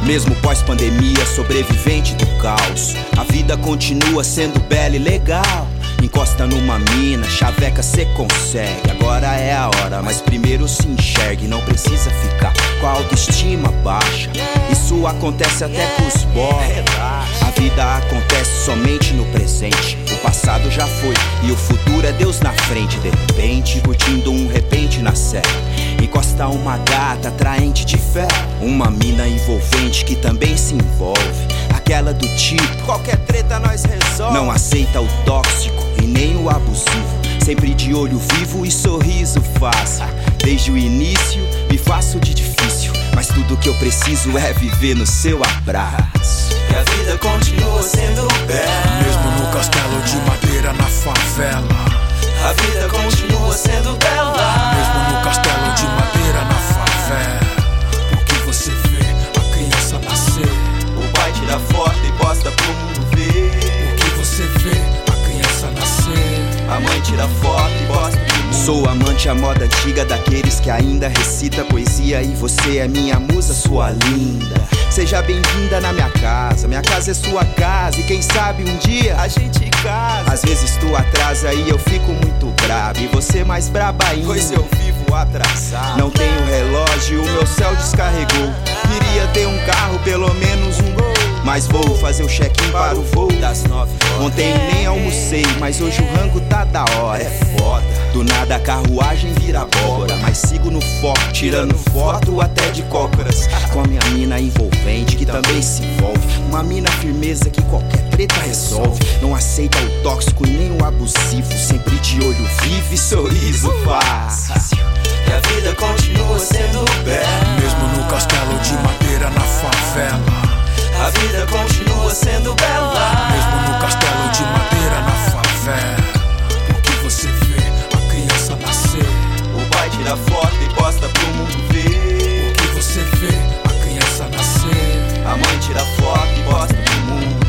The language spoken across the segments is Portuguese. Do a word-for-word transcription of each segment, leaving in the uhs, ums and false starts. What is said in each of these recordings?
Mesmo pós-pandemia, sobrevivente do caos, a vida continua sendo bela e legal. Encosta numa mina, chaveca cê consegue. Agora é a hora, mas primeiro se enxergue. Não precisa ficar com a autoestima baixa. Isso acontece até pros boys. A vida acontece somente no presente. O passado já foi e o futuro é Deus na frente. De repente, curtindo um repente na série, encosta uma gata atraente de fé, uma mina envolvente que também se envolve. Aquela do tipo, qualquer treta nós resolve. Não aceita o tóxico e nem o abusivo. Sempre de olho vivo e sorriso fácil. Desde o início me faço de difícil, mas tudo que eu preciso é viver no seu abraço. E a vida continua sendo bela, mesmo no castelo de madeira na favela. A vida continua sendo bela, mesmo no castelo de madeira na favela. O que você vê a criança nascer, o pai tira foto e posta pro mundo ver. O que você vê a criança nascer, a mãe tira foto e posta pro mundo. Sou amante à moda antiga, daqueles que ainda recita poesia. E você é minha musa, sua linda. Seja bem-vinda na minha casa, minha casa é sua casa. E quem sabe um dia a gente casa. Às vezes tu atrasa e eu fico muito brabo, e você mais braba ainda, pois eu vivo atrasado. Não tenho relógio, o meu céu descarregou. Queria ter um carro, pelo menos um gol, mas vou fazer o check-in para o voo das nove. Ontem nem almocei, mas hoje o rango tá da hora. É foda. Do nada a carruagem vira abóbora, mas sigo no foco, tirando foto até de cócoras. Com a minha mina envolvente, que também se envolve. Uma mina firmeza que qualquer treta resolve. Não aceita o tóxico nem o abusivo. Sempre de olho vivo e sorriso fácil. E a vida continua sendo bela, mesmo no castelo de madeira na favela. A vida continua sendo bela, mesmo no castelo de madeira na favela. O que você vê a criança nascer, o pai tira foto e posta pro mundo ver. O que você vê a criança nascer, a mãe tira foto e posta pro mundo.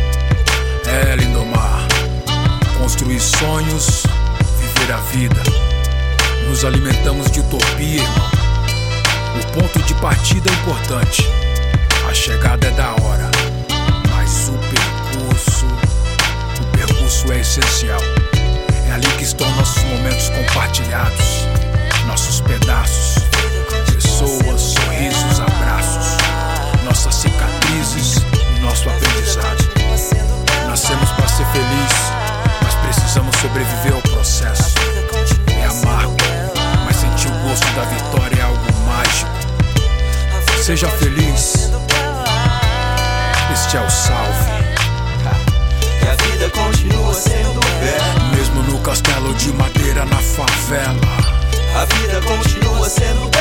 É, Lindomar, construir sonhos, viver a vida. Nos alimentamos de utopia, irmão. O ponto de partida é importante, a chegada é da hora, mas o percurso, o percurso é essencial. É ali que estão nossos momentos compartilhados, nossos pedaços, pessoas, sorrisos, abraços, nossas cicatrizes e nosso aprendizado. Nascemos para ser feliz, mas precisamos sobreviver ao processo. É amargo, mas sentir o gosto da vitória é algo mágico. Seja feliz, este é o salve. E a vida continua sendo bela, mesmo no castelo de madeira na favela. A vida continua sendo